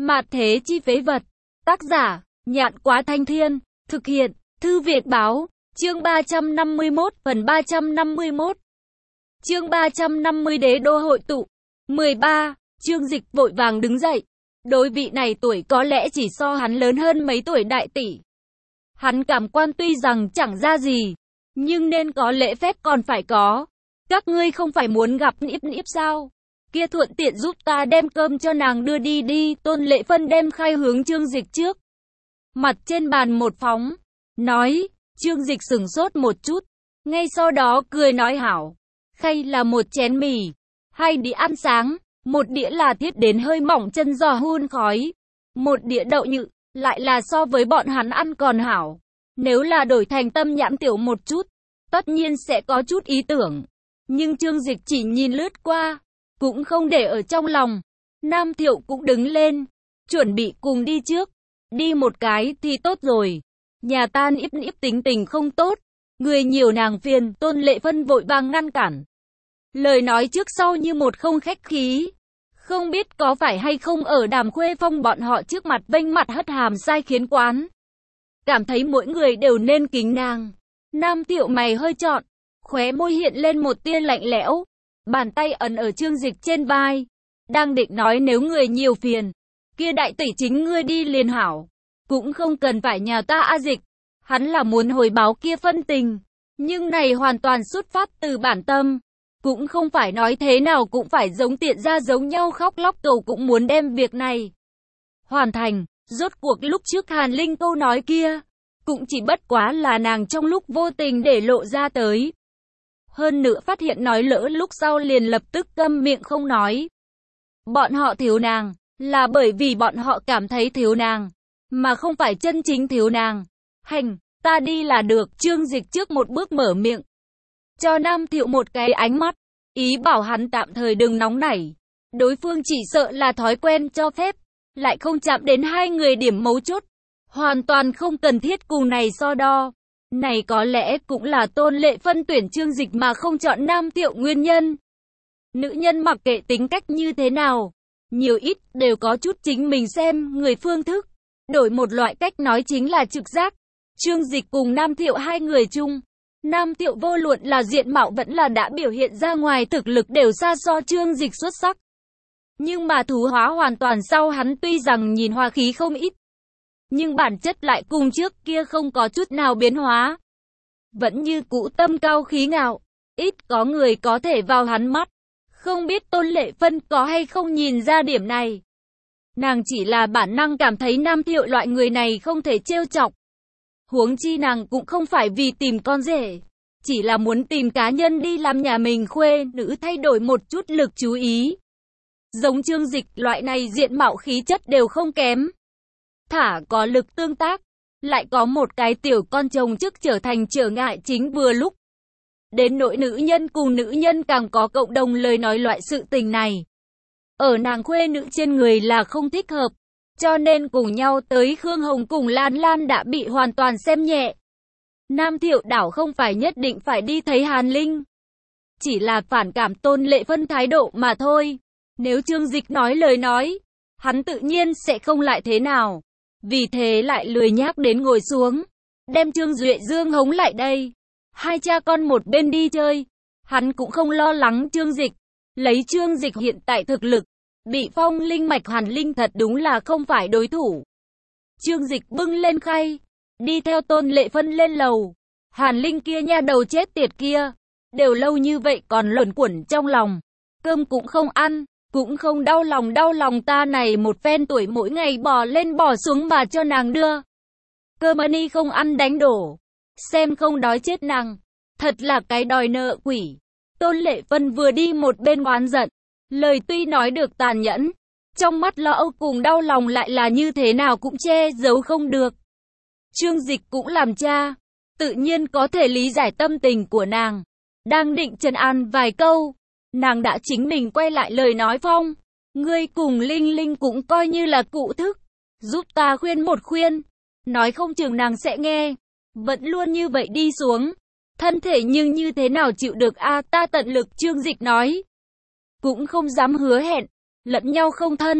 Mạt thế chi phế vật. Tác giả, Nhạn Quá Thanh Thiên. Thực hiện, Thư Việt Báo. Chương 351, phần 351. Chương 350 Đế đô hội tụ. 13. Trương Dịch vội vàng đứng dậy. Đối vị này tuổi có lẽ chỉ so hắn lớn hơn mấy tuổi đại tỷ. Hắn cảm quan tuy rằng chẳng ra gì, nhưng nên có lễ phép còn phải có. Các ngươi không phải muốn gặp Niếp Niếp sao? Kia thuận tiện giúp ta đem cơm cho nàng đưa đi đi. Tôn Lệ Phân đem khay hướng Trương Dịch trước. Mặt trên bàn một phóng. Nói, Trương Dịch sửng sốt một chút. Ngay sau đó cười nói hảo. Khay là một chén mì, 2 đĩa ăn sáng, 1 đĩa là thiết đến hơi mỏng chân giò hun khói, 1 đĩa đậu nhự, lại là so với bọn hắn ăn còn hảo. Nếu là đổi thành Tâm Nhãn tiểu một chút, tất nhiên sẽ có chút ý tưởng. Nhưng Trương Dịch chỉ nhìn lướt qua, cũng không để ở trong lòng. Nam Thiệu cũng đứng lên, chuẩn bị cùng đi trước. Đi một cái thì tốt rồi. Nhà ta Niếp Niếp tính tình không tốt, người nhiều nàng phiền. Tôn Lệ Phân vội vàng ngăn cản. Lời nói trước sau như một không khách khí. Không biết có phải hay không ở Đàm Khuê Phong bọn họ trước mặt vênh mặt hất hàm sai khiến quán. Cảm thấy mỗi người đều nên kính nàng. Nam Thiệu mày hơi trọn, khóe môi hiện lên một tia lạnh lẽo. Bàn tay ấn ở Trương Dịch trên vai. Đang định nói nếu người nhiều phiền, kia đại tỷ chính ngươi đi liền hảo. Cũng không cần phải nhà ta A Dịch. Hắn là muốn hồi báo kia phân tình. Nhưng này hoàn toàn xuất phát từ bản tâm. Cũng không phải nói thế nào cũng phải giống tiện ra giống nhau khóc lóc cầu cũng muốn đem việc này hoàn thành. Rốt cuộc lúc trước Hàn Linh câu nói kia, cũng chỉ bất quá là nàng trong lúc vô tình để lộ ra tới. Hơn nữa phát hiện nói lỡ lúc sau liền lập tức câm miệng không nói. Bọn họ thiếu nàng, là bởi vì bọn họ cảm thấy thiếu nàng, mà không phải chân chính thiếu nàng. Hành, ta đi là được. Trương Dịch trước một bước mở miệng. Cho Nam Thiệu một cái ánh mắt, ý bảo hắn tạm thời đừng nóng nảy. Đối phương chỉ sợ là thói quen cho phép, lại không chạm đến hai người điểm mấu chốt. Hoàn toàn không cần thiết cùng này so đo. Này có lẽ cũng là Tôn Lệ Phân tuyển Trương Dịch mà không chọn Nam Thiệu nguyên nhân. Nữ nhân mặc kệ tính cách như thế nào, nhiều ít đều có chút chính mình xem người phương thức. Đổi một loại cách nói chính là trực giác. Trương Dịch cùng Nam Thiệu hai người chung. Nam Thiệu vô luận là diện mạo vẫn là đã biểu hiện ra ngoài thực lực đều xa so Trương Dịch xuất sắc. Nhưng mà thú hóa hoàn toàn sau hắn tuy rằng nhìn hoa khí không ít, nhưng bản chất lại cùng trước kia không có chút nào biến hóa. Vẫn như cũ tâm cao khí ngạo, ít có người có thể vào hắn mắt. Không biết Tôn Lệ Phân có hay không nhìn ra điểm này. Nàng chỉ là bản năng cảm thấy Nam Thiệu loại người này không thể trêu chọc. Huống chi nàng cũng không phải vì tìm con rể, chỉ là muốn tìm cá nhân đi làm nhà mình khuê nữ thay đổi một chút lực chú ý. Giống Trương Dịch loại này diện mạo khí chất đều không kém. Thả có lực tương tác, lại có một cái tiểu con chồng chức trở thành trở ngại chính vừa lúc. Đến nỗi nữ nhân cùng nữ nhân càng có cộng đồng lời nói loại sự tình này. Ở nàng khuê nữ trên người là không thích hợp. Cho nên cùng nhau tới Khương Hồng cùng Lan Lan đã bị hoàn toàn xem nhẹ. Nam Thiệu đảo không phải nhất định phải đi thấy Hàn Linh. Chỉ là phản cảm Tôn Lệ Phân thái độ mà thôi. Nếu Trương Dịch nói lời nói, hắn tự nhiên sẽ không lại thế nào. Vì thế lại lười nhác đến ngồi xuống. Đem Trương Duệ Dương hống lại đây. Hai cha con một bên đi chơi. Hắn cũng không lo lắng Trương Dịch. Lấy Trương Dịch hiện tại thực lực. Bị phong linh mạch Hàn Linh thật đúng là không phải đối thủ. Trương Dịch bưng lên khay, đi theo Tôn Lệ Phân lên lầu. Hàn Linh kia nha đầu chết tiệt kia, đều lâu như vậy còn luẩn quẩn trong lòng. Cơm cũng không ăn, cũng không đau lòng ta này một phen tuổi mỗi ngày bò lên bò xuống mà cho nàng đưa. Cơm ani không ăn đánh đổ, xem không đói chết nàng. Thật là cái đòi nợ quỷ. Tôn Lệ Phân vừa đi một bên oán giận. Lời tuy nói được tàn nhẫn, trong mắt lo âu cùng đau lòng lại là như thế nào cũng che giấu không được. Trương Dịch cũng làm cha, tự nhiên có thể lý giải tâm tình của nàng. Đang định trấn an vài câu, nàng đã chính mình quay lại lời nói phong. Ngươi cùng Linh Linh cũng coi như là cụ thức, giúp ta khuyên một khuyên. Nói không chừng nàng sẽ nghe, vẫn luôn như vậy đi xuống. Thân thể nhưng như thế nào chịu được a ta tận lực. Trương Dịch nói. Cũng không dám hứa hẹn, lẫn nhau không thân,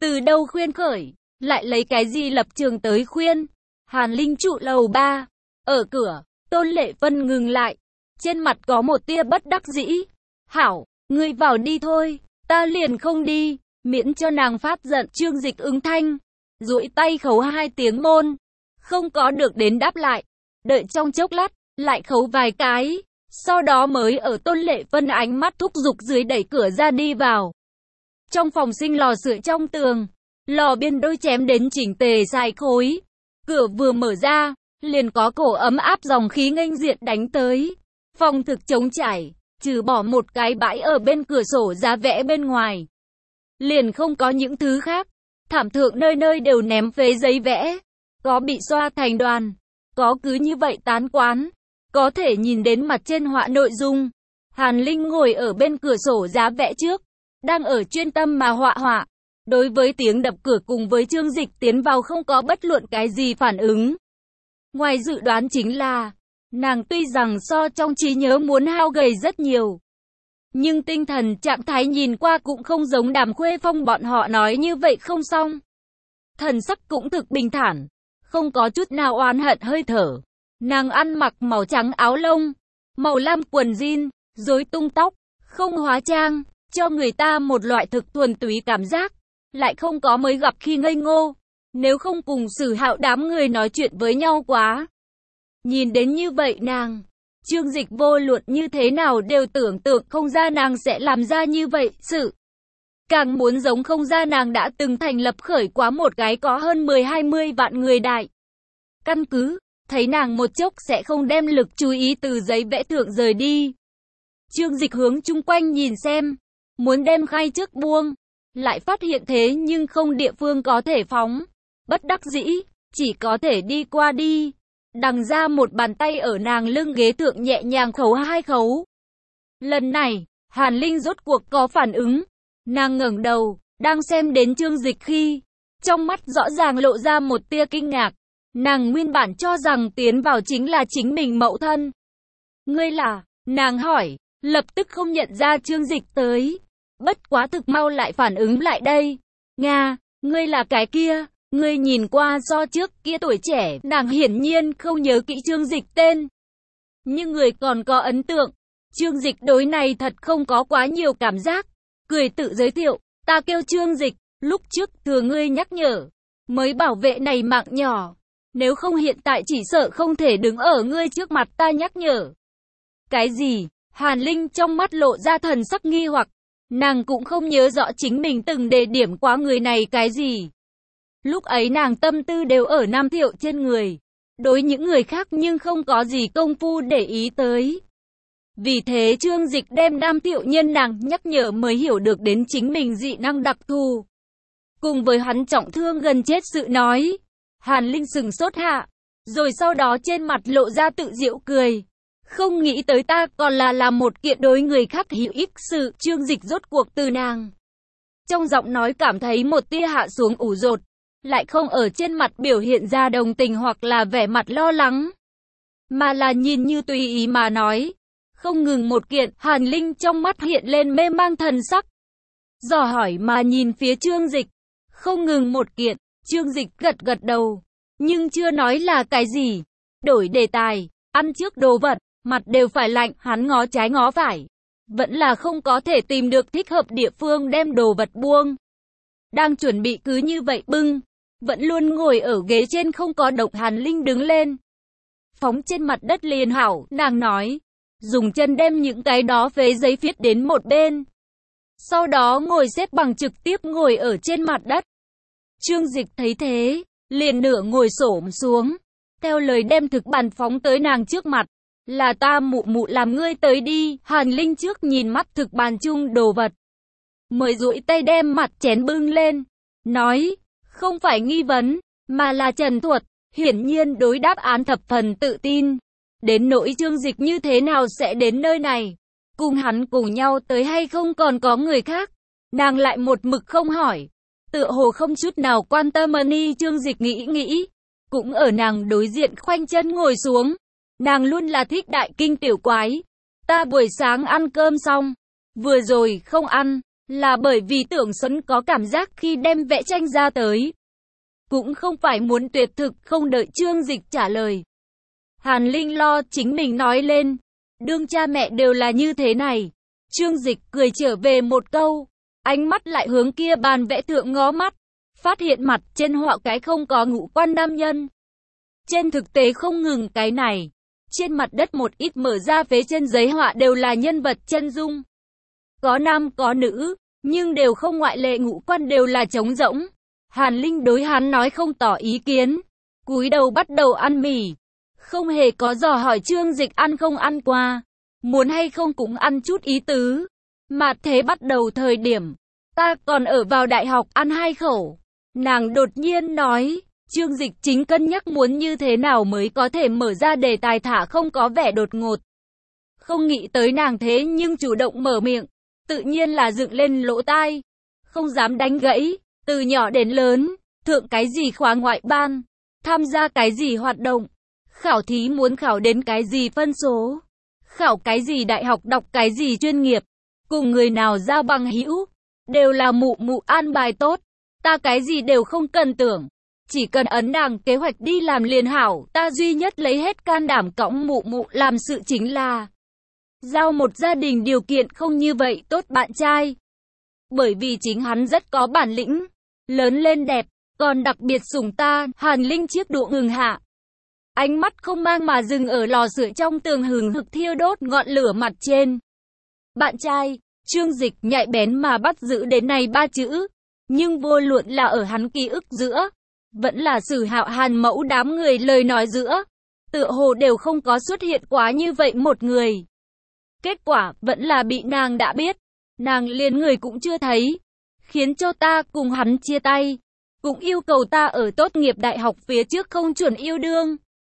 Từ đâu khuyên khởi, lại lấy cái gì lập trường tới khuyên. Hàn Linh trụ lầu 3, ở cửa, Tôn Lệ Vân ngừng lại, trên mặt có một tia bất đắc dĩ. Hảo, ngươi vào đi thôi, ta liền không đi, miễn cho nàng phát giận. Trương Dịch ứng thanh, duỗi tay khấu 2 tiếng môn, không có được đến đáp lại, đợi trong chốc lát, lại khấu vài cái, sau đó mới ở Tôn Lệ Vân ánh mắt thúc giục dưới đẩy cửa ra đi vào. Trong phòng sinh lò sưởi trong tường, lò biên đôi chém đến chỉnh tề dài khối, cửa vừa mở ra, liền có cổ ấm áp dòng khí nghênh diện đánh tới. Phòng thực trống trải, trừ bỏ một cái bãi ở bên cửa sổ giá vẽ bên ngoài, liền không có những thứ khác. Thảm thượng nơi nơi đều ném phế giấy vẽ, có bị xoa thành đoàn, có cứ như vậy tán quán, có thể nhìn đến mặt trên họa nội dung. Hàn Linh ngồi ở bên cửa sổ giá vẽ trước, đang ở chuyên tâm mà họa họa. Đối với tiếng đập cửa cùng với Trương Dịch tiến vào không có bất luận cái gì phản ứng. Ngoài dự đoán chính là, nàng tuy rằng so trong trí nhớ muốn hao gầy rất nhiều, nhưng tinh thần trạng thái nhìn qua cũng không giống Đàm Khuê Phong bọn họ nói như vậy không xong. Thần sắc cũng thực bình thản, không có chút nào oán hận hơi thở. Nàng ăn mặc màu trắng áo lông, màu lam quần jean, rối tung tóc, không hóa trang, cho người ta một loại thực thuần túy cảm giác, lại không có mới gặp khi ngây ngô. Nếu không cùng Sử Hạo đám người nói chuyện với nhau quá. Nhìn đến như vậy nàng, Trương Dịch vô luận như thế nào đều tưởng tượng không ra nàng sẽ làm ra như vậy sự. Càng muốn giống không ra nàng đã từng thành lập khởi quá một cái có hơn 10-20 vạn người đại căn cứ, thấy nàng một chốc sẽ không đem lực chú ý từ giấy vẽ thượng rời đi. Trương Dịch hướng chung quanh nhìn xem, muốn đem khay trước buông, lại phát hiện thế nhưng không địa phương có thể phóng. Bất đắc dĩ, chỉ có thể đi qua đi. Đằng ra một bàn tay ở nàng lưng ghế thượng nhẹ nhàng khấu 2 khấu. Lần này, Hàn Linh rốt cuộc có phản ứng. Nàng ngẩng đầu, đang xem đến Trương Dịch khi, trong mắt rõ ràng lộ ra một tia kinh ngạc. Nàng nguyên bản cho rằng tiến vào chính là chính mình mẫu thân. Ngươi là, nàng hỏi, lập tức không nhận ra Trương Dịch tới. Bất quá thực mau lại phản ứng lại đây. Nga, ngươi là cái kia. Ngươi nhìn qua do trước kia tuổi trẻ, nàng hiển nhiên không nhớ kỹ Trương Dịch tên. Nhưng người còn có ấn tượng. Trương Dịch đối này thật không có quá nhiều cảm giác. Cười tự giới thiệu, ta kêu Trương Dịch, lúc trước thừa ngươi nhắc nhở, mới bảo vệ này mạng nhỏ. Nếu không hiện tại chỉ sợ không thể đứng ở ngươi trước mặt ta nhắc nhở. Cái gì? Hàn Linh trong mắt lộ ra thần sắc nghi hoặc. Nàng cũng không nhớ rõ chính mình từng đề điểm quá người này cái gì. Lúc ấy nàng tâm tư đều ở Nam Thiệu trên người. Đối những người khác nhưng không có gì công phu để ý tới. Vì thế Trương Dịch đem Nam Thiệu nhân nàng nhắc nhở mới hiểu được đến chính mình dị năng đặc thù. Cùng với hắn trọng thương gần chết sự nói. Hàn Linh sừng sốt hạ. Rồi sau đó trên mặt lộ ra tự giễu cười. Không nghĩ tới ta còn là làm một kiện đối người khác hữu ích sự. Trương Dịch rốt cuộc từ nàng. Trong giọng nói cảm thấy một tia hạ xuống ủ dột. Lại không ở trên mặt biểu hiện ra đồng tình hoặc là vẻ mặt lo lắng. Mà là nhìn như tùy ý mà nói. Không ngừng một kiện, Hàn Linh trong mắt hiện lên mê mang thần sắc. Dò hỏi mà nhìn phía Trương Dịch. Không ngừng một kiện, Trương Dịch gật gật đầu. Nhưng chưa nói là cái gì. Đổi đề tài, ăn trước đồ vật, mặt đều phải lạnh, hắn ngó trái ngó phải. Vẫn là không có thể tìm được thích hợp địa phương đem đồ vật buông. Đang chuẩn bị cứ như vậy bưng. Vẫn luôn ngồi ở ghế trên không có động. Hàn Linh đứng lên. Phóng trên mặt đất liền hảo, nàng nói. Dùng chân đem những cái đó phế giấy viết đến một bên. Sau đó ngồi xếp bằng trực tiếp ngồi ở trên mặt đất. Trương Dịch thấy thế, liền nửa ngồi xổm xuống. Theo lời đem thực bàn phóng tới nàng trước mặt. Là ta mụ mụ làm ngươi tới đi. Hàn Linh trước nhìn mắt thực bàn chung đồ vật. Mới duỗi tay đem mặt chén bưng lên. Nói, không phải nghi vấn, mà là trần thuật. Hiển nhiên đối đáp án thập phần tự tin. Đến nỗi Trương Dịch như thế nào sẽ đến nơi này? Cùng hắn cùng nhau tới hay không còn có người khác? Nàng lại một mực không hỏi. Tựa hồ không chút nào quan tâm ni. Trương Dịch nghĩ. Cũng ở nàng đối diện khoanh chân ngồi xuống. Nàng luôn là thích đại kinh tiểu quái. Ta buổi sáng ăn cơm xong. Vừa rồi không ăn. là bởi vì Tưởng Xuân có cảm giác khi đem vẽ tranh ra tới. Cũng không phải muốn tuyệt thực, không đợi Trương Dịch trả lời. Hàn Linh lo chính mình nói lên. Đương cha mẹ đều là như thế này. Trương Dịch cười trở về một câu. Ánh mắt lại hướng kia bàn vẽ thượng ngó mắt. Phát hiện mặt trên họa cái không có ngũ quan nam nhân. Trên thực tế không ngừng cái này. Trên mặt đất một ít mở ra phía trên giấy họa đều là nhân vật chân dung. Có nam có nữ, nhưng đều không ngoại lệ, ngũ quan đều là trống rỗng. Hàn Linh đối hắn nói không tỏ ý kiến. Cúi đầu bắt đầu ăn mì. Không hề có dò hỏi Trương Dịch ăn không ăn qua. Muốn hay không cũng ăn chút ý tứ. Mà thế bắt đầu thời điểm. Ta còn ở vào đại học ăn 2 khẩu. Nàng đột nhiên nói. Trương Dịch chính cân nhắc muốn như thế nào mới có thể mở ra đề tài thả không có vẻ đột ngột. Không nghĩ tới nàng thế nhưng chủ động mở miệng. Tự nhiên là dựng lên lỗ tai. Không dám đánh gãy. Từ nhỏ đến lớn. Thượng cái gì khóa ngoại ban. Tham gia cái gì hoạt động. Khảo thí muốn khảo đến cái gì phân số. Khảo cái gì đại học, đọc cái gì chuyên nghiệp. Cùng người nào giao bằng hữu. Đều là mụ mụ an bài tốt. Ta cái gì đều không cần tưởng. Chỉ cần ấn nàng kế hoạch đi làm liền hảo. Ta duy nhất lấy hết can đảm cõng mụ mụ làm sự chính là giao một gia đình điều kiện không như vậy tốt bạn trai. Bởi vì chính hắn rất có bản lĩnh. Lớn lên đẹp. Còn đặc biệt sủng ta. Hàn Linh chiếc đũa ngừng hạ. Ánh mắt không mang mà dừng ở lò sưởi trong tường hừng hực thiêu đốt ngọn lửa mặt trên. Bạn trai. Trương Dịch nhạy bén mà bắt giữ đến này 3 chữ. Nhưng vô luận là ở hắn ký ức giữa. Vẫn là Sử Hạo Hàn Mẫu đám người lời nói giữa. Tựa hồ đều không có xuất hiện quá như vậy một người. Kết quả vẫn là bị nàng đã biết. Nàng liền người cũng chưa thấy. Khiến cho ta cùng hắn chia tay. Cũng yêu cầu ta ở tốt nghiệp đại học phía trước không chuẩn yêu đương.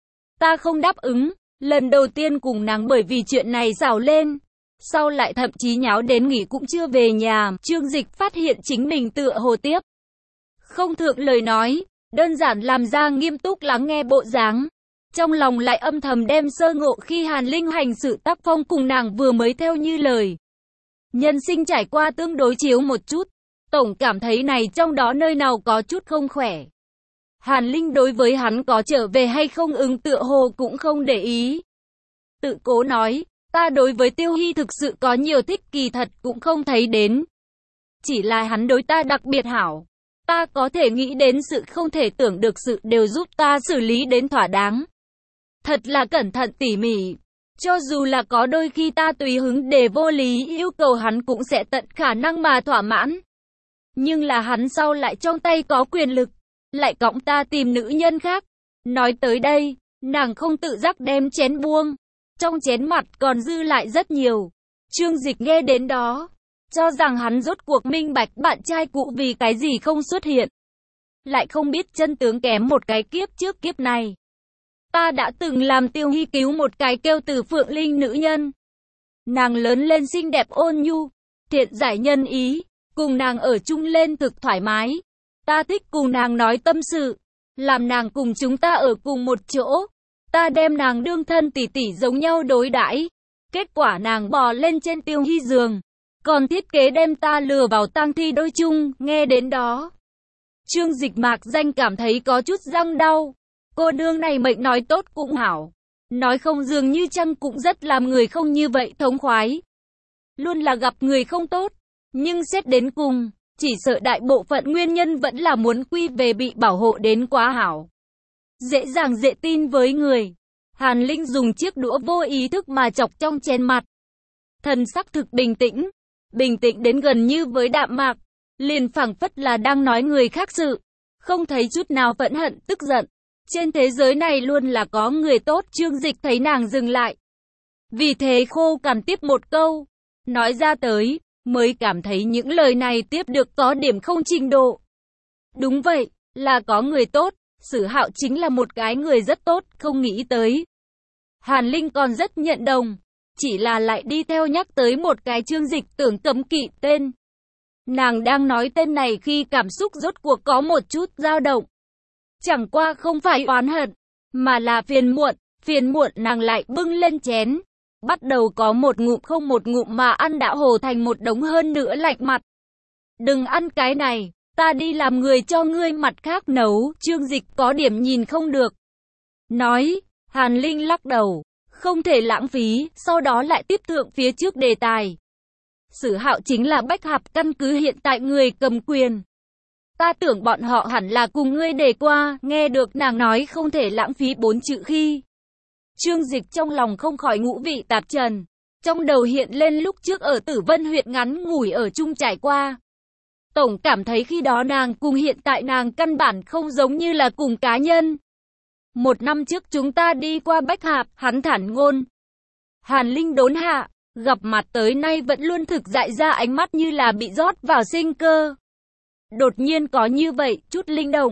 Ta không đáp ứng. Lần đầu tiên cùng nàng bởi vì chuyện này xảo lên. Sau lại thậm chí nháo đến nghỉ cũng chưa về nhà. Trương Dịch phát hiện chính mình tựa hồ tiếp không thượng lời nói. Đơn giản làm ra nghiêm túc lắng nghe bộ dáng. Trong lòng lại âm thầm đem sơ ngộ khi Hàn Linh hành sự tác phong cùng nàng vừa mới theo như lời. Nhân sinh trải qua tương đối chiếu một chút. Tổng cảm thấy này trong đó nơi nào có chút không khỏe. Hàn Linh đối với hắn có trở về hay không ứng tựa hồ cũng không để ý. Tự cố nói, ta đối với Tiêu Hy thực sự có nhiều thích, kỳ thật cũng không thấy đến. Chỉ là hắn đối ta đặc biệt hảo. Ta có thể nghĩ đến sự không thể tưởng được sự đều giúp ta xử lý đến thỏa đáng. Thật là cẩn thận tỉ mỉ. Cho dù là có đôi khi ta tùy hứng để vô lý yêu cầu hắn cũng sẽ tận khả năng mà thỏa mãn. Nhưng là hắn sau lại trong tay có quyền lực. Lại cõng ta tìm nữ nhân khác. Nói tới đây, nàng không tự giác đem chén buông. Trong chén mặt còn dư lại rất nhiều. Trương Dịch nghe đến đó. Cho rằng hắn rốt cuộc minh bạch bạn trai cũ vì cái gì không xuất hiện. Lại không biết chân tướng kém một cái kiếp trước kiếp này. Ta đã từng làm Tiêu Hy cứu một cái kêu từ Phượng Linh nữ nhân. Nàng lớn lên xinh đẹp ôn nhu. Thiện giải nhân ý. Cùng nàng ở chung lên thực thoải mái. Ta thích cùng nàng nói tâm sự. Làm nàng cùng chúng ta ở cùng một chỗ. Ta đem nàng đương thân tỷ tỷ giống nhau đối đãi. Kết quả nàng bò lên trên Tiêu Hy giường. Còn thiết kế đem ta lừa vào tang thi đôi chung. Nghe đến đó, Trương Dịch mạc danh cảm thấy có chút răng đau. Cô nương này mệnh nói tốt cũng hảo. Nói không dường như chăng cũng rất làm người không như vậy thống khoái. Luôn là gặp người không tốt. Nhưng xét đến cùng, chỉ sợ đại bộ phận nguyên nhân vẫn là muốn quy về bị bảo hộ đến quá hảo. Dễ dàng dễ tin với người. Hàn Linh dùng chiếc đũa vô ý thức mà chọc trong chén mặt. Thần sắc thực bình tĩnh. Bình tĩnh đến gần như với đạm mạc. Liền phảng phất là đang nói người khác sự. Không thấy chút nào phẫn hận, tức giận. Trên thế giới này luôn là có người tốt. Trương Dịch thấy nàng dừng lại. Vì thế khô cằn tiếp một câu. Nói ra tới, mới cảm thấy những lời này tiếp được có điểm không trình độ. Đúng vậy, là có người tốt. Sử Hạo chính là một cái người rất tốt, không nghĩ tới. Hàn Linh còn rất nhận đồng. Chỉ là lại đi theo nhắc tới một cái Trương Dịch tưởng cấm kỵ tên. Nàng đang nói tên này khi cảm xúc rốt cuộc có một chút dao động. Chẳng qua không phải oán hận, mà là phiền muộn. Phiền muộn nàng lại bưng lên chén. Bắt đầu có một ngụm không một ngụm mà ăn đã hồ thành một đống hơn nữa lạnh mặt. Đừng ăn cái này, ta đi làm người cho ngươi mặt khác nấu. Trương Dịch có điểm nhìn không được. Nói, Hàn Linh lắc đầu, không thể lãng phí, sau đó lại tiếp thượng phía trước đề tài. Sử Hạo chính là Bách Hạp căn cứ hiện tại người cầm quyền. Ta tưởng bọn họ hẳn là cùng ngươi đề qua, nghe được nàng nói không thể lãng phí 4 chữ khi. Trương Dịch trong lòng không khỏi ngũ vị tạp trần. Trong đầu hiện lên lúc trước ở Tử Vân huyện ngắn ngủi ở chung trải qua. Tổng cảm thấy khi đó nàng cùng hiện tại nàng căn bản không giống như là cùng cá nhân. 1 năm trước chúng ta đi qua Bách Hạp, hắn thản ngôn. Hàn Linh đốn hạ, gặp mặt tới nay vẫn luôn thực dại ra ánh mắt như là bị rót vào sinh cơ. Đột nhiên có như vậy, chút linh động.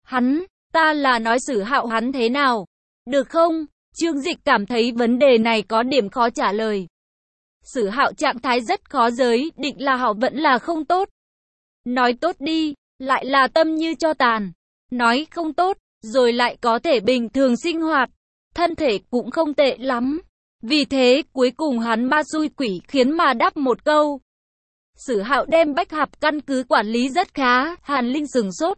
Ta là nói Sử Hạo hắn thế nào? Được không? Trương Dịch cảm thấy vấn đề này có điểm khó trả lời. Sử Hạo trạng thái rất khó giới định là hảo vẫn là không tốt. Nói tốt đi, lại là tâm như cho tàn. Nói không tốt, rồi lại có thể bình thường sinh hoạt. Thân thể cũng không tệ lắm. Vì thế, cuối cùng hắn ma xui quỷ khiến mà đáp một câu. Sử Hạo đem Bách Hạp căn cứ quản lý rất khá, Hàn Linh sửng sốt.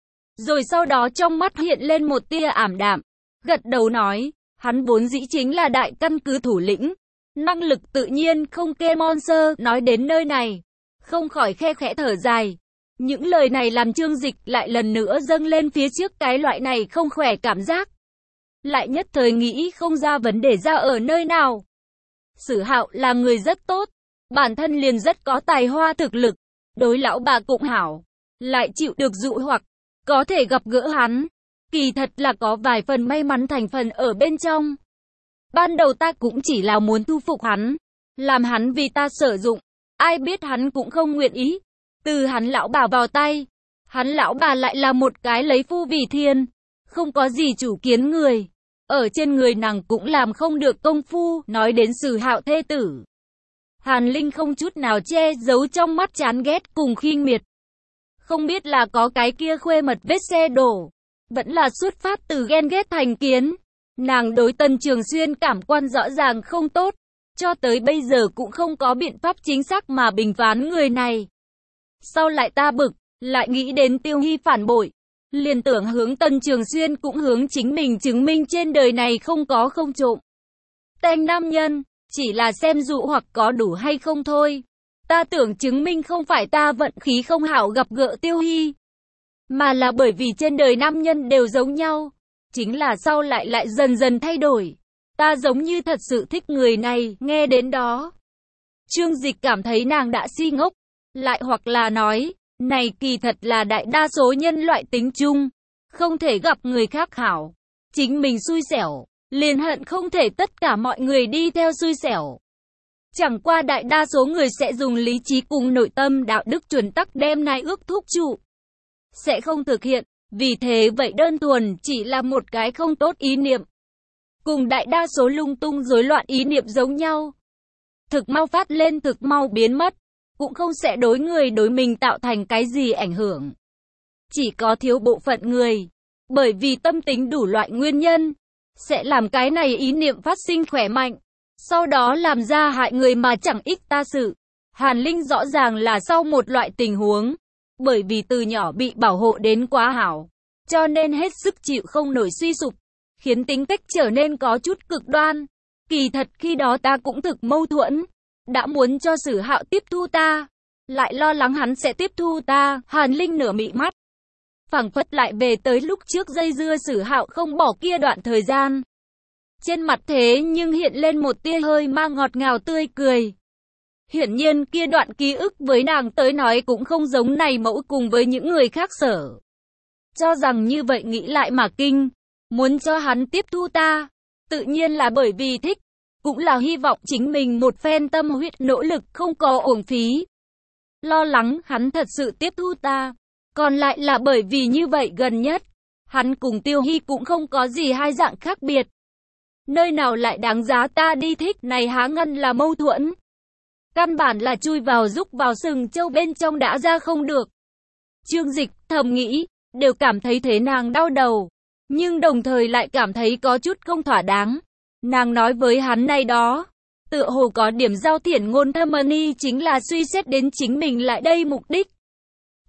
Rồi sau đó trong mắt hiện lên một tia ảm đạm, gật đầu nói, hắn vốn dĩ chính là đại căn cứ thủ lĩnh. Năng lực tự nhiên không kê monster, nói đến nơi này, không khỏi khe khẽ thở dài. Những lời này làm Trương Dịch lại lần nữa dâng lên phía trước cái loại này không khỏe cảm giác. Lại nhất thời nghĩ không ra vấn đề ra ở nơi nào. Sử Hạo là người rất tốt, bản thân liền rất có tài hoa thực lực, đối lão bà cũng hảo, lại chịu được dụ hoặc, có thể gặp gỡ hắn. Kỳ thật là có vài phần may mắn thành phần ở bên trong. Ban đầu ta cũng chỉ là muốn thu phục hắn, làm hắn vì ta sử dụng, ai biết hắn cũng không nguyện ý. Từ hắn lão bà vào tay, hắn lão bà lại là một cái lấy phu vì thiên, không có gì chủ kiến người. Ở trên người nàng cũng làm không được công phu, nói đến Sử Hạo thê tử. Hàn Linh không chút nào che giấu trong mắt chán ghét cùng khinh miệt. Không biết là có cái kia khuê mật vết xe đổ, vẫn là xuất phát từ ghen ghét thành kiến. Nàng đối Tần Trường Xuyên cảm quan rõ ràng không tốt, cho tới bây giờ cũng không có biện pháp chính xác mà bình phán người này. Sau lại ta bực, lại nghĩ đến Tiêu Hy phản bội, liền tưởng hướng Tần Trường Xuyên cũng hướng chính mình chứng minh trên đời này không có không trộm. Tên nam nhân, chỉ là xem dụ hoặc có đủ hay không thôi. Ta tưởng chứng minh không phải ta vận khí không hảo gặp gỡ Tiêu Hy, mà là bởi vì trên đời nam nhân đều giống nhau. Chính là sau lại dần dần thay đổi. Ta giống như thật sự thích người này, nghe đến đó. Trương Dịch cảm thấy nàng đã si ngốc, lại hoặc là nói, này kỳ thật là đại đa số nhân loại tính chung, không thể gặp người khác hảo. Chính mình xui xẻo, liền hận không thể tất cả mọi người đi theo xui xẻo. Chẳng qua đại đa số người sẽ dùng lý trí cùng nội tâm đạo đức chuẩn tắc đem này ước thúc trụ, sẽ không thực hiện. Vì thế vậy đơn thuần chỉ là một cái không tốt ý niệm. Cùng đại đa số lung tung rối loạn ý niệm giống nhau. Thực mau phát lên thực mau biến mất. Cũng không sẽ đối người đối mình tạo thành cái gì ảnh hưởng. Chỉ có thiếu bộ phận người, bởi vì tâm tính đủ loại nguyên nhân, sẽ làm cái này ý niệm phát sinh khỏe mạnh, sau đó làm ra hại người mà chẳng ích ta sự. Hàn Linh rõ ràng là sau một loại tình huống, bởi vì từ nhỏ bị bảo hộ đến quá hảo, cho nên hết sức chịu không nổi suy sụp, khiến tính cách trở nên có chút cực đoan. Kỳ thật khi đó ta cũng thực mâu thuẫn, đã muốn cho Sử Hạo tiếp thu ta, lại lo lắng hắn sẽ tiếp thu ta. Hàn Linh nửa mị mắt, phảng phất lại về tới lúc trước dây dưa Sử Hạo không bỏ kia đoạn thời gian. Trên mặt thế nhưng hiện lên một tia hơi mang ngọt ngào tươi cười. Hiển nhiên kia đoạn ký ức với nàng tới nói cũng không giống này mẫu cùng với những người khác sở. Cho rằng như vậy nghĩ lại mà kinh, muốn cho hắn tiếp thu ta, tự nhiên là bởi vì thích, cũng là hy vọng chính mình một phen tâm huyết nỗ lực không có uổng phí. Lo lắng hắn thật sự tiếp thu ta, còn lại là bởi vì như vậy gần nhất, hắn cùng Tiêu Hy cũng không có gì hai dạng khác biệt. Nơi nào lại đáng giá ta đi thích này há ngăn là mâu thuẫn. Căn bản là chui vào rúc vào sừng châu bên trong đã ra không được. Trương Dịch thầm nghĩ, đều cảm thấy thế nàng đau đầu, nhưng đồng thời lại cảm thấy có chút không thỏa đáng. Nàng nói với hắn này đó, tựa hồ có điểm giao thiển ngôn thâm ni chính là suy xét đến chính mình lại đây mục đích.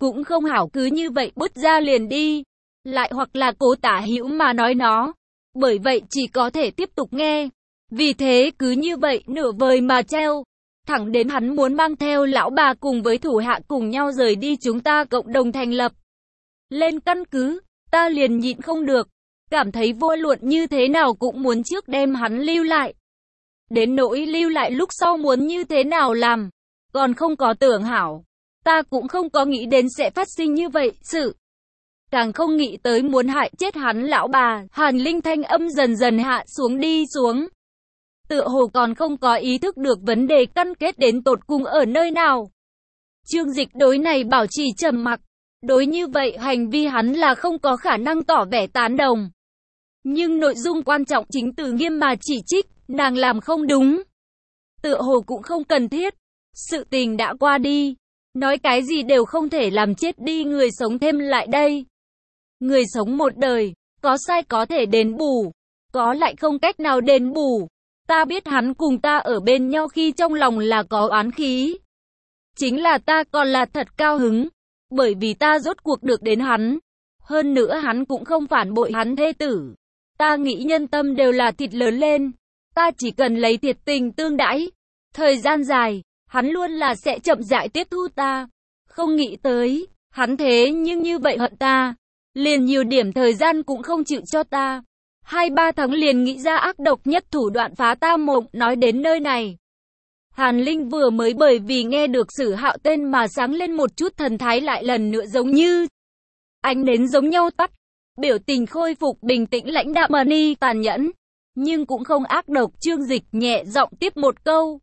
cũng không hảo cứ như vậy bứt ra liền đi. Lại hoặc là Cố Tả Hữu mà nói nó. Bởi vậy chỉ có thể tiếp tục nghe. Vì thế cứ như vậy nửa vời mà treo. Thẳng đến hắn muốn mang theo lão bà cùng với thủ hạ cùng nhau rời đi, chúng ta cộng đồng thành lập lên căn cứ. Ta liền nhịn không được. Cảm thấy vô luận như thế nào cũng muốn trước đem hắn lưu lại. Đến nỗi lưu lại lúc sau muốn như thế nào làm. Còn không có tưởng hảo. Ta cũng không có nghĩ đến sẽ phát sinh như vậy sự. Càng không nghĩ tới muốn hại chết hắn lão bà. Hàn Linh thanh âm dần dần hạ xuống đi xuống. Tựa hồ còn không có ý thức được vấn đề căn kết đến tột cùng ở nơi nào. Trương Dịch đối này bảo trì trầm mặc. Đối như vậy hành vi hắn là không có khả năng tỏ vẻ tán đồng. Nhưng nội dung quan trọng chính từ nghiêm mà chỉ trích, nàng làm không đúng. Tựa hồ cũng không cần thiết. Sự tình đã qua đi. Nói cái gì đều không thể làm chết đi người sống thêm lại đây. Người sống một đời, có sai có thể đền bù, có lại không cách nào đền bù. Ta biết hắn cùng ta ở bên nhau khi trong lòng là có oán khí. Chính là ta còn là thật cao hứng, bởi vì ta rốt cuộc được đến hắn. Hơn nữa hắn cũng không phản bội hắn thê tử. Ta nghĩ nhân tâm đều là thịt lớn lên. Ta chỉ cần lấy thiệt tình tương đãi. Thời gian dài, hắn luôn là sẽ chậm rãi tiếp thu ta. Không nghĩ tới, hắn thế nhưng như vậy hận ta. Liền nhiều điểm thời gian cũng không chịu cho ta. 2-3 tháng liền nghĩ ra ác độc nhất thủ đoạn phá ta mộng. Nói đến nơi này, Hàn Linh vừa mới bởi vì nghe được Sử Hạo tên mà sáng lên một chút, thần thái lại lần nữa giống như ánh nến giống nhau tắt. Biểu tình khôi phục bình tĩnh lãnh đạm mà ni tàn nhẫn, nhưng cũng không ác độc. Trương Dịch nhẹ giọng tiếp một câu.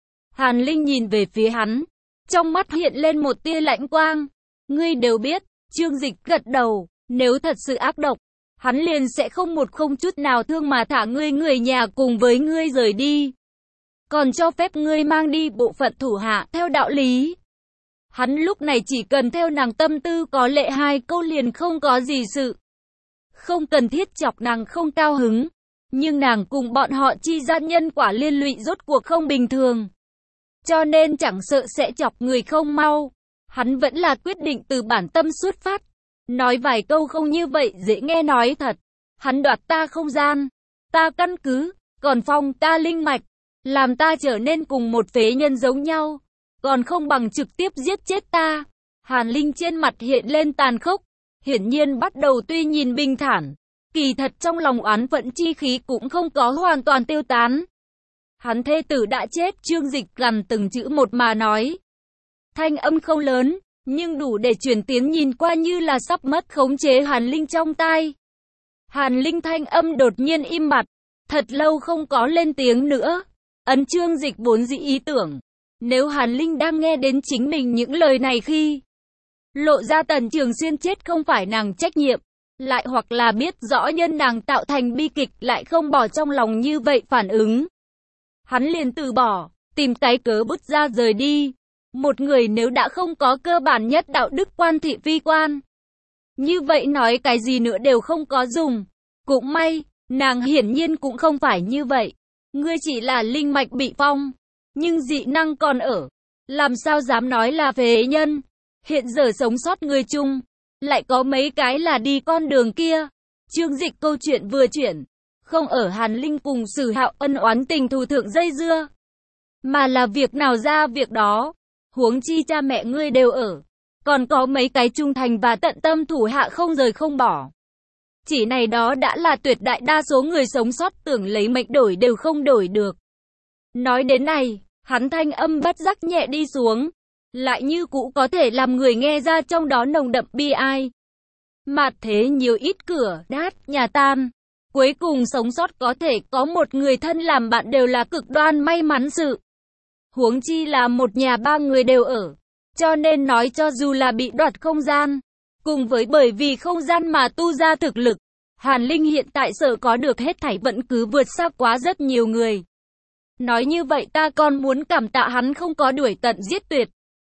Hàn Linh nhìn về phía hắn, trong mắt hiện lên một tia lạnh quang. Ngươi đều biết. Trương Dịch gật đầu. Nếu thật sự ác độc, hắn liền sẽ không chút nào thương mà thả ngươi người nhà cùng với ngươi rời đi. Còn cho phép ngươi mang đi bộ phận thủ hạ. Theo đạo lý, hắn lúc này chỉ cần theo nàng tâm tư, có lệ 2 câu liền không có gì sự. Không cần thiết chọc nàng không cao hứng. Nhưng nàng cùng bọn họ chi gian nhân quả liên lụy rốt cuộc không bình thường. Cho nên chẳng sợ sẽ chọc người không mau. Hắn vẫn là quyết định từ bản tâm xuất phát. Nói vài câu không như vậy dễ nghe nói thật. Hắn đoạt ta không gian, ta căn cứ, còn phong ta linh mạch, làm ta trở nên cùng một phế nhân giống nhau. Còn không bằng trực tiếp giết chết ta. Hàn Linh trên mặt hiện lên tàn khốc. Hiển nhiên bắt đầu tuy nhìn bình thản, kỳ thật trong lòng oán phẫn chi khí cũng không có hoàn toàn tiêu tán. Hắn thê tử đã chết. Trương Dịch gằn từng chữ một mà nói. Thanh âm không lớn, nhưng đủ để truyền tiếng, nhìn qua như là sắp mất khống chế Hàn Linh trong tai. Hàn Linh thanh âm đột nhiên im bặt, thật lâu không có lên tiếng nữa. Ấn Trương Dịch vốn dĩ ý tưởng, nếu Hàn Linh đang nghe đến chính mình những lời này khi lộ ra Tần Trường Xuyên chết không phải nàng trách nhiệm, lại hoặc là biết rõ nhân nàng tạo thành bi kịch lại không bỏ trong lòng như vậy phản ứng, hắn liền từ bỏ, tìm cái cớ bứt ra rời đi. Một người nếu đã không có cơ bản nhất đạo đức quan thị vi quan, như vậy nói cái gì nữa đều không có dùng. Cũng may, nàng hiển nhiên cũng không phải như vậy. Ngươi chỉ là linh mạch bị phong, nhưng dị năng còn ở. Làm sao dám nói là phế nhân. Hiện giờ sống sót người chung, lại có mấy cái là đi con đường kia. Trương Dịch câu chuyện vừa chuyển, không ở Hàn Linh cùng Sử Hạo ân oán tình thù thượng dây dưa, mà là việc nào ra việc đó. Huống chi cha mẹ ngươi đều ở, còn có mấy cái trung thành và tận tâm thủ hạ không rời không bỏ. Chỉ này đó đã là tuyệt đại đa số người sống sót tưởng lấy mệnh đổi đều không đổi được. Nói đến này, hắn thanh âm bất giác nhẹ đi xuống, lại như cũ có thể làm người nghe ra trong đó nồng đậm bi ai. Mạt thế nhiều ít cửa đát nhà tan, cuối cùng sống sót có thể có một người thân làm bạn đều là cực đoan may mắn sự. Huống chi là một nhà 3 người đều ở. Cho nên nói cho dù là bị đoạt không gian, cùng với bởi vì không gian mà tu ra thực lực, Hàn Linh hiện tại sở có được hết thảy vẫn cứ vượt xa quá rất nhiều người. Nói như vậy ta còn muốn cảm tạ hắn không có đuổi tận giết tuyệt.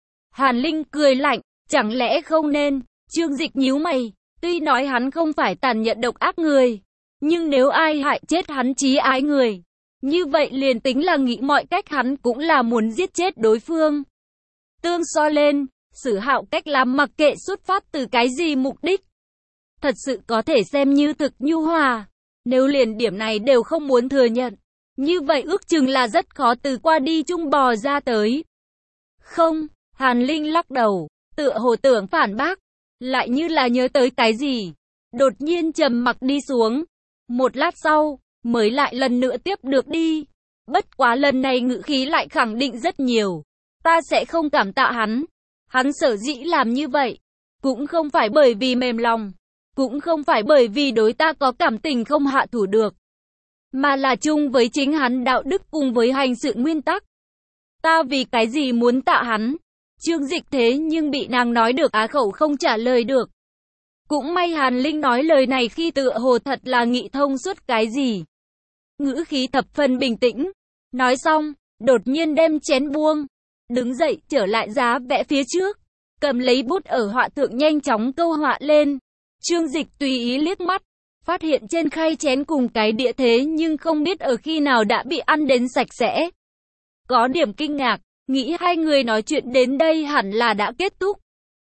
Hàn Linh cười lạnh, chẳng lẽ không nên? Trương Dịch nhíu mày, tuy nói hắn không phải tàn nhẫn độc ác người, nhưng nếu ai hại chết hắn chí ái người, như vậy liền tính là nghĩ mọi cách hắn cũng là muốn giết chết đối phương. Tương so lên, Sử Hạo cách làm mặc kệ xuất phát từ cái gì mục đích. Thật sự có thể xem như thực nhu hòa. Nếu liền điểm này đều không muốn thừa nhận, như vậy ước chừng là rất khó từ qua đi chung bò ra tới. Không, Hàn Linh lắc đầu, tựa hồ tưởng phản bác, lại như là nhớ tới cái gì. Đột nhiên trầm mặc đi xuống. Một lát sau, mới lại lần nữa tiếp được đi. Bất quá lần này ngữ khí lại khẳng định rất nhiều. Ta sẽ không cảm tạ hắn. Hắn sở dĩ làm như vậy, cũng không phải bởi vì mềm lòng, cũng không phải bởi vì đối ta có cảm tình không hạ thủ được, mà là chung với chính hắn đạo đức cùng với hành sự nguyên tắc. Ta vì cái gì muốn tạ hắn? Trương Dịch thế nhưng bị nàng nói được á khẩu không trả lời được. Cũng may Hàn Linh nói lời này khi tựa hồ thật là nghĩ thông suốt cái gì. Ngữ khí thập phần bình tĩnh. Nói xong, đột nhiên đem chén buông. Đứng dậy trở lại giá vẽ phía trước. Cầm lấy bút ở họa thượng nhanh chóng câu họa lên. Trương Dịch tùy ý liếc mắt. Phát hiện trên khay chén cùng cái đĩa thế nhưng không biết ở khi nào đã bị ăn đến sạch sẽ. Có điểm kinh ngạc, nghĩ hai người nói chuyện đến đây hẳn là đã kết thúc.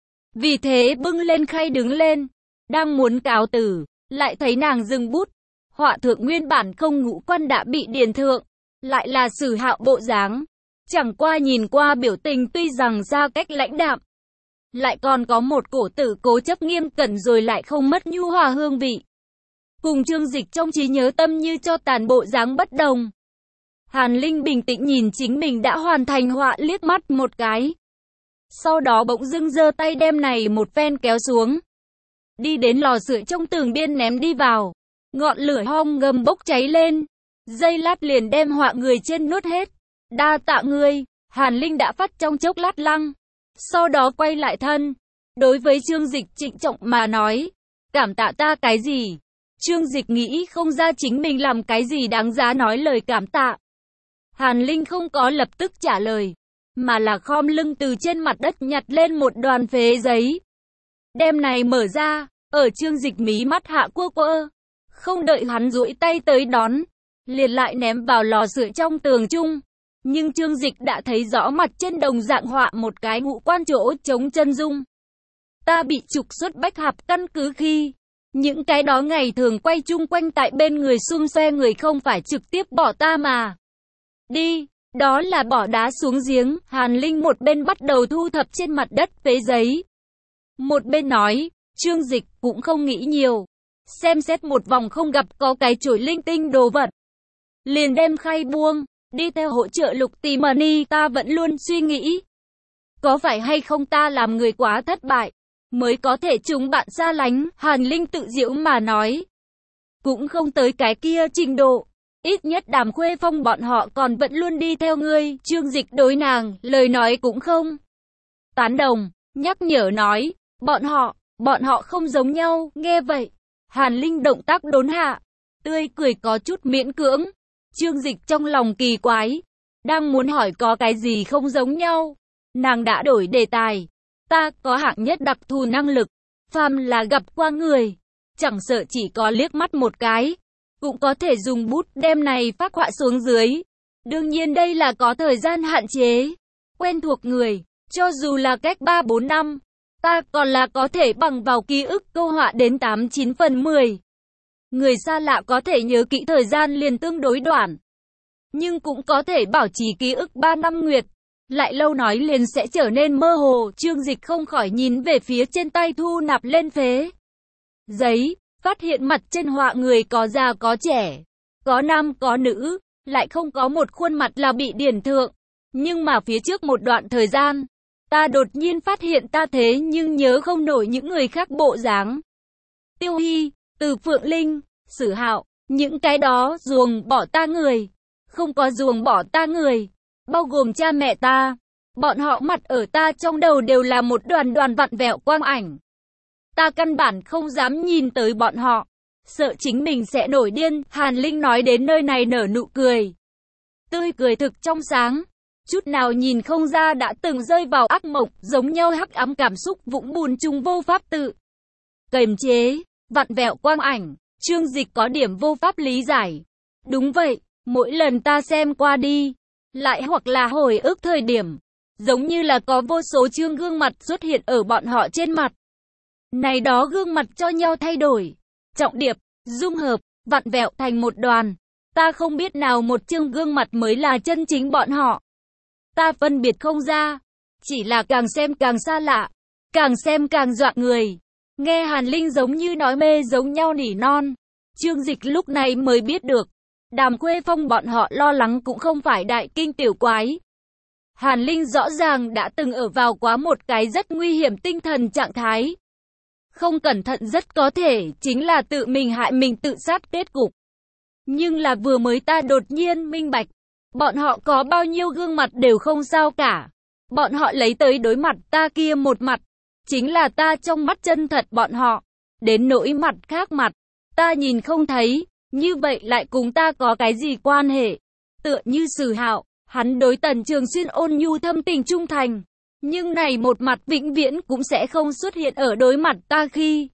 Vì thế bưng lên khay đứng lên. Đang muốn cáo từ, lại thấy nàng dừng bút. Họa thượng nguyên bản không ngũ quan đã bị điền thượng, lại là Sử Hạo bộ dáng. Chẳng qua nhìn qua biểu tình tuy rằng ra cách lãnh đạm, lại còn có một cổ tử cố chấp nghiêm cẩn rồi lại không mất nhu hòa hương vị. Cùng Trương Dịch trong trí nhớ tâm như cho tàn bộ dáng bất đồng. Hàn Linh bình tĩnh nhìn chính mình đã hoàn thành họa liếc mắt một cái. Sau đó bỗng dưng giơ tay đem này một phen kéo xuống. Đi đến lò sưởi trong tường biên ném đi vào. Ngọn lửa hong ngầm bốc cháy lên. Giây lát liền đem họa người trên nuốt hết. Đa tạ ngươi. Hàn Linh đã phát trong chốc lát lăng. Sau đó quay lại thân. Đối với Trương Dịch trịnh trọng mà nói. Cảm tạ ta cái gì? Trương Dịch nghĩ không ra chính mình làm cái gì đáng giá nói lời cảm tạ. Hàn Linh không có lập tức trả lời, mà là khom lưng từ trên mặt đất nhặt lên một đoàn phế giấy. Đem này mở ra, ở Trương Dịch mí mắt hạ quơ quơ. Không đợi hắn duỗi tay tới đón, liền lại ném vào lò sưởi trong tường chung. Nhưng Trương Dịch đã thấy rõ mặt trên đồng dạng họa một cái ngũ quan chỗ trống chân dung. Ta bị trục xuất Bách Hạp căn cứ khi, những cái đó ngày thường quay chung quanh tại bên người xung xoe người không phải trực tiếp bỏ ta mà đi, đó là bỏ đá xuống giếng. Hàn Linh một bên bắt đầu thu thập trên mặt đất phế giấy, một bên nói. Trương Dịch cũng không nghĩ nhiều, xem xét một vòng không gặp có cái chổi linh tinh đồ vật, liền đem khay buông, đi theo hỗ trợ Lục Tì Mani. Ta vẫn luôn suy nghĩ, có phải hay không ta làm người quá thất bại, mới có thể chúng bạn xa lánh. Hàn Linh tự giễu mà nói, cũng không tới cái kia trình độ, ít nhất Đàm Khuê Phong bọn họ còn vẫn luôn đi theo ngươi. Trương Dịch đối nàng, lời nói cũng không tán đồng, nhắc nhở nói, bọn họ không giống nhau. Nghe vậy, Hàn Linh động tác đốn hạ, tươi cười có chút miễn cưỡng. Trương Dịch trong lòng kỳ quái, đang muốn hỏi có cái gì không giống nhau, nàng đã đổi đề tài. Ta có hạng nhất đặc thù năng lực, phàm là gặp qua người, chẳng sợ chỉ có liếc mắt một cái, cũng có thể dùng bút đem này phác họa xuống dưới. Đương nhiên đây là có thời gian hạn chế. Quen thuộc người, cho dù là cách 3-4 năm, ta còn là có thể bằng vào ký ức câu họa đến 8-9 phần 10. Người xa lạ có thể nhớ kỹ thời gian liền tương đối đoạn, nhưng cũng có thể bảo trì ký ức 3 năm nguyệt. Lại lâu nói liền sẽ trở nên mơ hồ. Trương Dịch không khỏi nhìn về phía trên tay thu nạp lên phế giấy, phát hiện mặt trên họa người có già có trẻ, có nam có nữ, lại không có một khuôn mặt là bị điển thượng. Nhưng mà phía trước một đoạn thời gian, ta đột nhiên phát hiện ta thế nhưng nhớ không nổi những người khác bộ dáng. Tiêu Hy, Từ Phượng Linh, Sử Hạo, những cái đó ruồng bỏ ta người, không có ruồng bỏ ta người, bao gồm cha mẹ ta, bọn họ mặt ở ta trong đầu đều là một đoàn đoàn vặn vẹo quang ảnh. Ta căn bản không dám nhìn tới bọn họ, sợ chính mình sẽ nổi điên. Hàn Linh nói đến nơi này nở nụ cười, tươi cười thực trong sáng, chút nào nhìn không ra đã từng rơi vào ác mộng giống nhau. Hắc ám cảm xúc vũng bùn chung vô pháp tự kiềm chế, vặn vẹo quang ảnh. Trương Dịch có điểm vô pháp lý giải. Đúng vậy, mỗi lần ta xem qua đi, lại hoặc là hồi ức thời điểm, giống như là có vô số chương gương mặt xuất hiện ở bọn họ trên mặt. Này đó gương mặt cho nhau thay đổi, trọng điệp, dung hợp, vặn vẹo thành một đoàn. Ta không biết nào một chương gương mặt mới là chân chính bọn họ. Ta phân biệt không ra, chỉ là càng xem càng xa lạ, càng xem càng dọa người. Nghe Hàn Linh giống như nói mê giống nhau nỉ non. Trương Dịch lúc này mới biết được, Đàm Khuê Phong bọn họ lo lắng cũng không phải đại kinh tiểu quái. Hàn Linh rõ ràng đã từng ở vào quá một cái rất nguy hiểm tinh thần trạng thái. Không cẩn thận rất có thể chính là tự mình hại mình tự sát kết cục. Nhưng là vừa mới ta đột nhiên minh bạch, bọn họ có bao nhiêu gương mặt đều không sao cả. Bọn họ lấy tới đối mặt ta kia một mặt, chính là ta trong mắt chân thật bọn họ. Đến nỗi mặt khác mặt, ta nhìn không thấy, như vậy lại cùng ta có cái gì quan hệ. Tựa như Sử Hạo, hắn đối Tần Trường Xuyên ôn nhu thâm tình trung thành. Nhưng này một mặt vĩnh viễn cũng sẽ không xuất hiện ở đối mặt ta khi.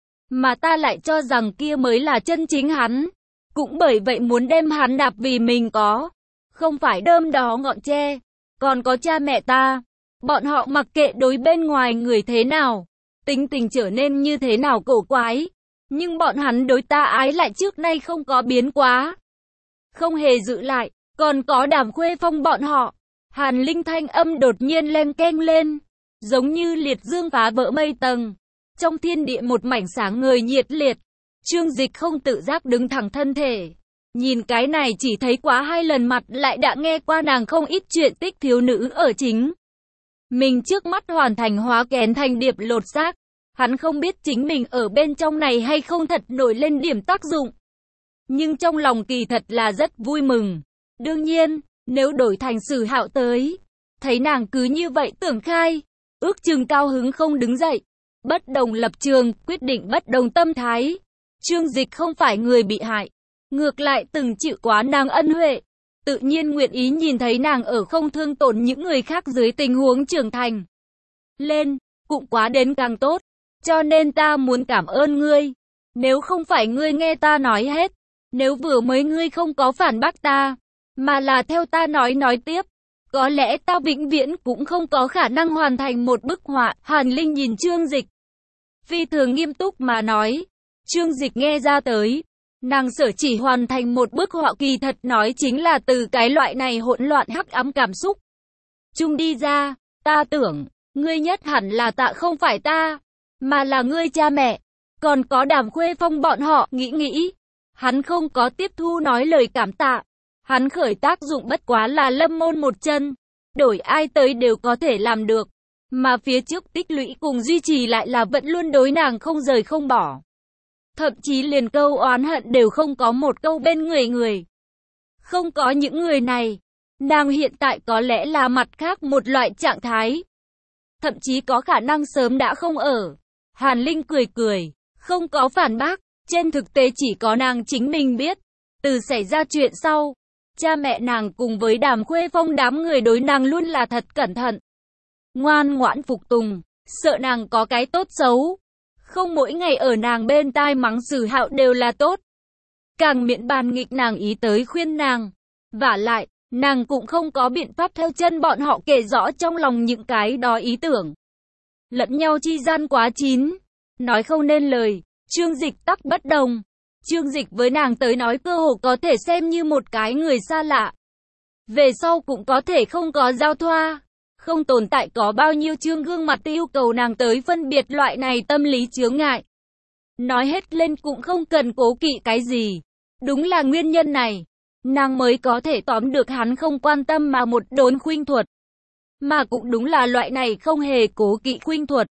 Mà ta lại cho rằng kia mới là chân chính hắn. Cũng bởi vậy muốn đem hắn đạp vì mình có. Không phải đơm đó ngọn tre. Còn có cha mẹ ta. Bọn họ mặc kệ đối bên ngoài người thế nào. Tính tình trở nên như thế nào cổ quái. Nhưng bọn hắn đối ta ái lại trước nay không có biến quá. Không hề giữ lại. Còn có Đàm Khuê Phong bọn họ. Hàn Linh thanh âm đột nhiên len keng lên. Giống như liệt dương phá vỡ mây tầng. Trong thiên địa một mảnh sáng ngời nhiệt liệt. Trương Dịch không tự giác đứng thẳng thân thể. Nhìn cái này chỉ thấy quá 2 lần mặt lại đã nghe qua nàng không ít chuyện tích thiếu nữ ở chính. Mình trước mắt hoàn thành hóa kén thành điệp lột xác. Hắn không biết chính mình ở bên trong này hay không thật nổi lên điểm tác dụng. Nhưng trong lòng kỳ thật là rất vui mừng. Đương nhiên, nếu đổi thành Sử Hạo tới, thấy nàng cứ như vậy tưởng khai, ước chừng cao hứng không đứng dậy. Bất đồng lập trường, quyết định bất đồng tâm thái. Trương Dịch không phải người bị hại, ngược lại từng chịu quá nàng ân huệ, tự nhiên nguyện ý nhìn thấy nàng ở không thương tổn những người khác dưới tình huống trưởng thành. Lên, cũng quá đến càng tốt, cho nên ta muốn cảm ơn ngươi. Nếu không phải ngươi nghe ta nói hết, nếu vừa mới ngươi không có phản bác ta, mà là theo ta nói tiếp, có lẽ ta vĩnh viễn cũng không có khả năng hoàn thành một bức họa. Hàn Linh nhìn Trương Dịch, phi thường nghiêm túc mà nói. Trương Dịch nghe ra tới, nàng sở chỉ hoàn thành một bức họa kỳ thật nói chính là từ cái loại này hỗn loạn hắc ám cảm xúc chung đi ra. Ta tưởng, ngươi nhất hẳn là tạ không phải ta, mà là ngươi cha mẹ, còn có Đàm Khuê Phong bọn họ. Nghĩ, hắn không có tiếp thu nói lời cảm tạ. Hắn khởi tác dụng bất quá là lâm môn một chân, đổi ai tới đều có thể làm được, mà phía trước tích lũy cùng duy trì lại là vẫn luôn đối nàng không rời không bỏ. Thậm chí liền câu oán hận đều không có một câu bên người. Không có những người này, nàng hiện tại có lẽ là mặt khác một loại trạng thái. Thậm chí có khả năng sớm đã không ở. Hàn Linh cười, không có phản bác. Trên thực tế chỉ có nàng chính mình biết. Từ xảy ra chuyện sau, cha mẹ nàng cùng với Đàm Khuê Phong đám người đối nàng luôn là thật cẩn thận, ngoan ngoãn phục tùng, sợ nàng có cái tốt xấu. Không mỗi ngày ở nàng bên tai mắng Sử Hạo đều là tốt. Càng miễn bàn nghịch nàng ý tới khuyên nàng. Vả lại, nàng cũng không có biện pháp theo chân bọn họ kể rõ trong lòng những cái đó ý tưởng. Lẫn nhau chi gian quá chín, nói không nên lời. Trương Dịch tắc bất đồng. Trương Dịch với nàng tới nói cơ hồ có thể xem như một cái người xa lạ. Về sau cũng có thể không có giao thoa. Không tồn tại có bao nhiêu chương gương mặt yêu cầu nàng tới phân biệt loại này tâm lý chướng ngại. Nói hết lên cũng không cần cố kỵ cái gì. Đúng là nguyên nhân này, nàng mới có thể tóm được hắn không quan tâm mà một đốn khuynh thuật. Mà cũng đúng là loại này không hề cố kỵ khuynh thuật,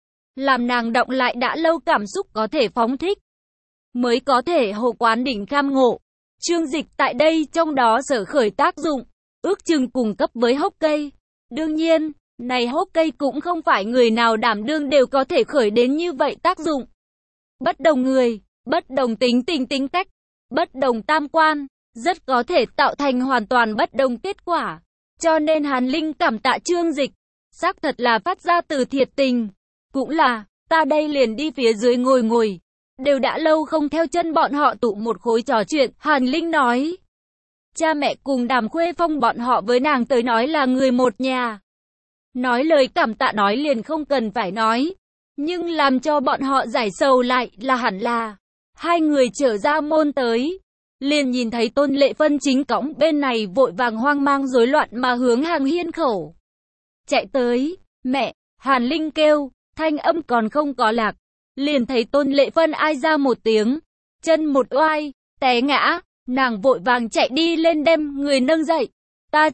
làm nàng động lại đã lâu cảm xúc có thể phóng thích, mới có thể hộ quán đỉnh cam ngộ. Trương Dịch tại đây trong đó sở khởi tác dụng, ước chừng cùng cấp với hốc cây. Đương nhiên, này hốc cây cũng không phải người nào đảm đương đều có thể khởi đến như vậy tác dụng. Bất đồng người, bất đồng tính tình tính cách, bất đồng tam quan, rất có thể tạo thành hoàn toàn bất đồng kết quả. Cho nên Hàn Linh cảm tạ Trương Dịch, xác thật là phát ra từ thiệt tình. Cũng là, ta đây liền đi phía dưới ngồi. Đều đã lâu không theo chân bọn họ tụ một khối trò chuyện. Hàn Linh nói, cha mẹ cùng Đàm Khuê Phong bọn họ với nàng tới nói là người một nhà. Nói lời cảm tạ nói liền không cần phải nói. Nhưng làm cho bọn họ giải sầu lại là hẳn là hai người trở ra môn tới. Liền nhìn thấy Tôn Lệ Phân chính cõng bên này vội vàng hoang mang rối loạn mà hướng hàng hiên khẩu chạy tới. Mẹ, Hàn Linh kêu, thanh âm còn không có lạc. Liền thấy Tôn Lệ Phân ai ra một tiếng, chân một oai, té ngã, nàng vội vàng chạy đi lên đem người nâng dậy. Ta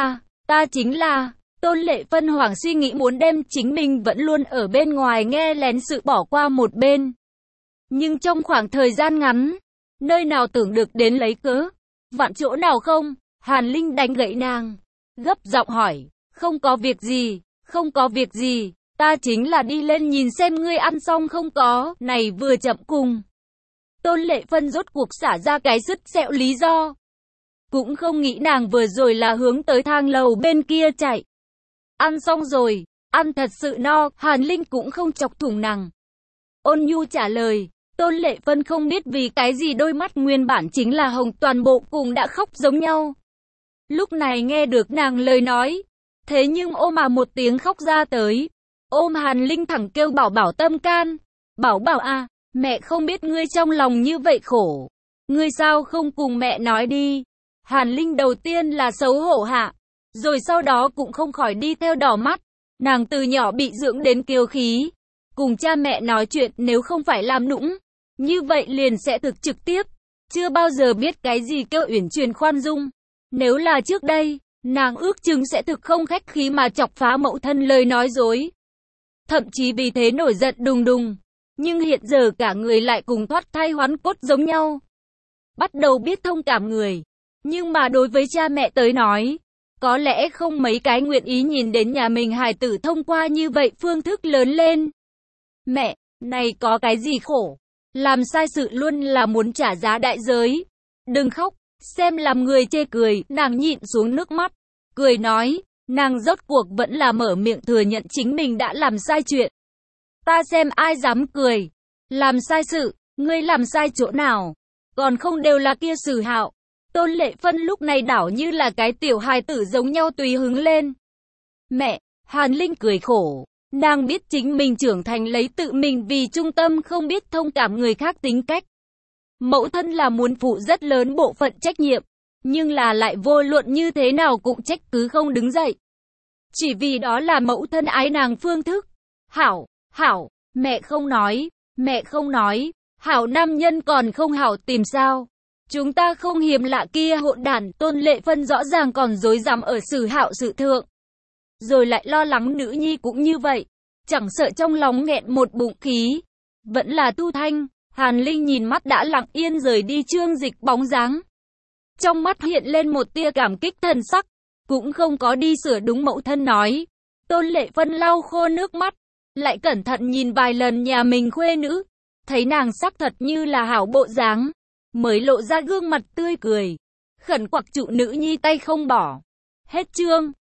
chính là, Tôn Lệ Phân hoảng suy nghĩ muốn đem chính mình vẫn luôn ở bên ngoài nghe lén sự bỏ qua một bên. Nhưng trong khoảng thời gian ngắn, nơi nào tưởng được đến lấy cớ, vặn chỗ nào không, Hàn Linh đánh gậy nàng, gấp giọng hỏi, không có việc gì, ta chính là đi lên nhìn xem ngươi ăn xong không có, này vừa chậm cùng. Tôn Lệ Phân rốt cuộc xả ra cái sứt sẹo lý do. Cũng không nghĩ nàng vừa rồi là hướng tới thang lầu bên kia chạy. Ăn xong rồi, ăn thật sự no, Hàn Linh cũng không chọc thủng nàng. Ôn nhu trả lời, Tôn Lệ Phân không biết vì cái gì đôi mắt nguyên bản chính là hồng toàn bộ cùng đã khóc giống nhau. Lúc này nghe được nàng lời nói, thế nhưng ôm một tiếng khóc ra tới. Ôm Hàn Linh thẳng kêu bảo bảo tâm can. Bảo bảo à, mẹ không biết ngươi trong lòng như vậy khổ. Ngươi sao không cùng mẹ nói đi. Hàn Linh đầu tiên là xấu hổ hạ, rồi sau đó cũng không khỏi đi theo đỏ mắt. Nàng từ nhỏ bị dưỡng đến kiêu khí. Cùng cha mẹ nói chuyện nếu không phải làm nũng, như vậy liền sẽ thực trực tiếp. Chưa bao giờ biết cái gì kêu uyển chuyển khoan dung. Nếu là trước đây, nàng ước chừng sẽ thực không khách khí mà chọc phá mẫu thân lời nói dối. Thậm chí vì thế nổi giận đùng đùng. Nhưng hiện giờ cả người lại cùng thoát thai hoán cốt giống nhau. Bắt đầu biết thông cảm người. Nhưng mà đối với cha mẹ tới nói, có lẽ không mấy cái nguyện ý nhìn đến nhà mình hài tử thông qua như vậy phương thức lớn lên. Mẹ, này có cái gì khổ? Làm sai sự luôn là muốn trả giá đại giới. Đừng khóc, xem làm người chê cười, nàng nhịn xuống nước mắt. Cười nói, nàng rốt cuộc vẫn là mở miệng thừa nhận chính mình đã làm sai chuyện. Ta xem ai dám cười. Làm sai sự, ngươi làm sai chỗ nào? Còn không đều là kia Sử Hạo. Tôn Lệ Phân lúc này đảo như là cái tiểu hài tử giống nhau tùy hứng lên. Mẹ, Hàn Linh cười khổ. Nàng biết chính mình trưởng thành lấy tự mình vì trung tâm không biết thông cảm người khác tính cách. Mẫu thân là muốn phụ rất lớn bộ phận trách nhiệm, nhưng là lại vô luận như thế nào cũng trách cứ không đứng dậy. Chỉ vì đó là mẫu thân ái nàng phương thức. Hảo, mẹ không nói, hảo nam nhân còn không hảo tìm sao. Chúng ta không hiếm lạ kia hỗn đản. Tôn Lệ Phân rõ ràng còn dối dám ở Sử Hạo sự thượng. Rồi lại lo lắng nữ nhi cũng như vậy. Chẳng sợ trong lòng nghẹn một bụng khí. Vẫn là Thu Thanh. Hàn Linh nhìn mắt đã lặng yên rời đi Trương Dịch bóng dáng. Trong mắt hiện lên một tia cảm kích thần sắc. Cũng không có đi sửa đúng mẫu thân nói. Tôn Lệ Phân lau khô nước mắt. Lại cẩn thận nhìn vài lần nhà mình khuê nữ. Thấy nàng sắc thật như là hảo bộ dáng. Mới lộ ra gương mặt tươi cười. Khẩn quặc trụ nữ nhi tay không bỏ. Hết chương.